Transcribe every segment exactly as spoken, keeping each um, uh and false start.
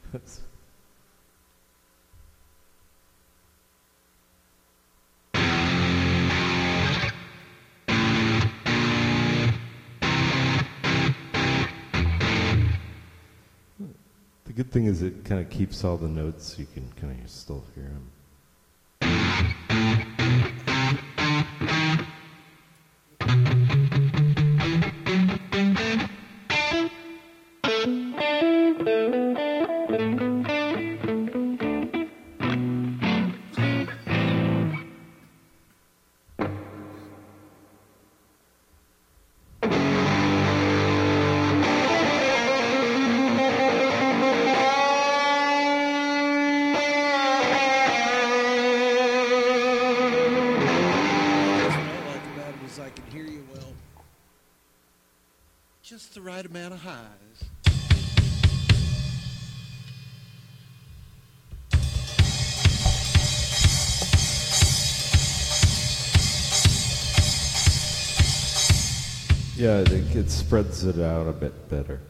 The good thing is it kind of keeps all the notes, so you can kind of still hear them. Just the right amount of highs. Yeah, I think it spreads it out a bit better.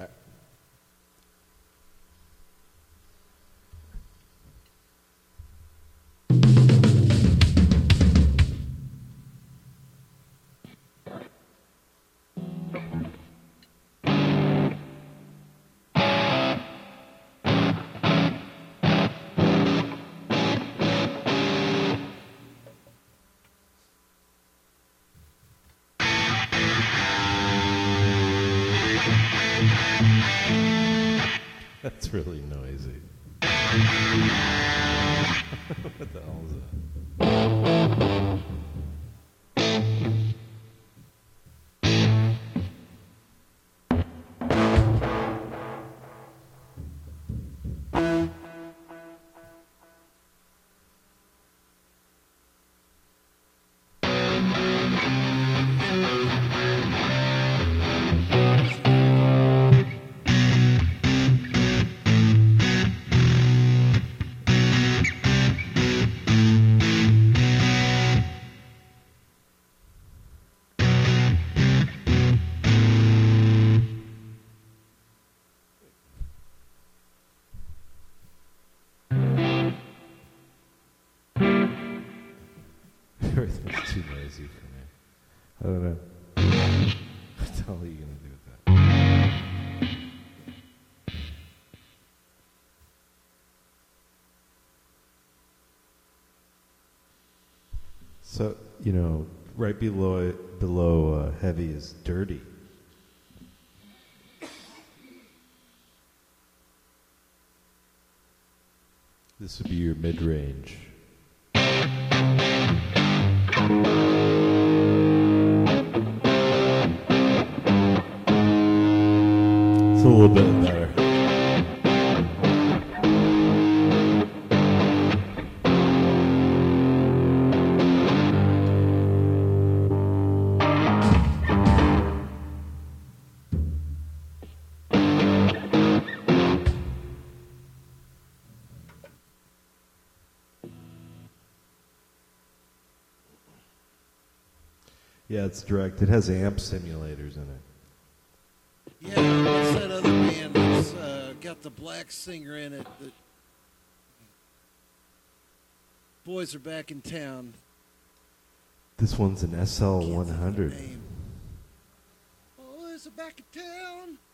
That's really noisy. What the hell is that? Everything's too noisy for me. I don't know. What the hell are you going to do with that? So, you know, right below below uh, heavy is dirty. This would be your mid-range. It's a little bit better. Yeah, it's direct. It has amp simulators in it. Yeah, what's that other band that's uh, got the black singer in it? The boys are back in town. This one's an S L one hundred. Boys are back in town.